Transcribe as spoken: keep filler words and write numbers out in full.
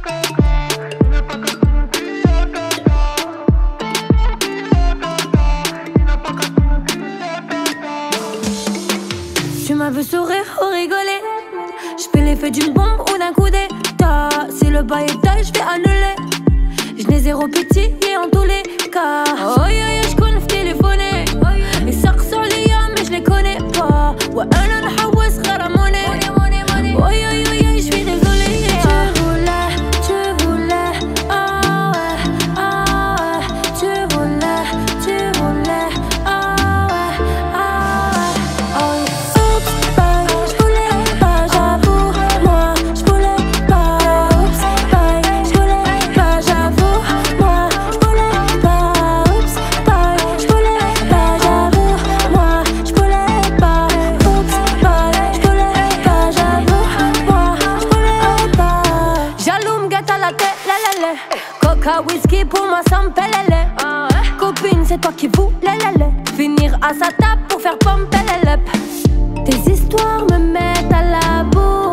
Tu m'as vu sourire ou rigoler. J'fais l'effet d'une bombe ou d'un coup d'état. Si le bail est taille, j'vais annuler. J'n'ai zéro pitié en tous les cas. Oh yeah yeah, j'conne téléphoner. Les sacs sur les yams mais j'les connais pas. Ouais, un an hawas khara money. Oh yeah yeah yeah, j'suis désolée. Tu voulais, tu voulais. Oh ouais, oh ouais. Tu voulais, tu voulais. Oh ouais, oh ouais. Oh oops, bye. J'voulais pas, j'avoue. Moi, j'voulais pas. Oops, bye. J'voulais pas, j'avoue. Moi, j'voulais pas. Oops, bye. J'voulais pas, j'avoue. Moi, j'voulais pas. Oops, bye. J'voulais pas, j'avoue. Moi, j'voulais pas. Jaloux m'gâte à la tête, la la la. Coca, whisky pour moi sans pelele. Copine, c'est toi qui voulais la la. Finir à sa table pour faire pomper la lep. Tes histoires me mettent à la boue.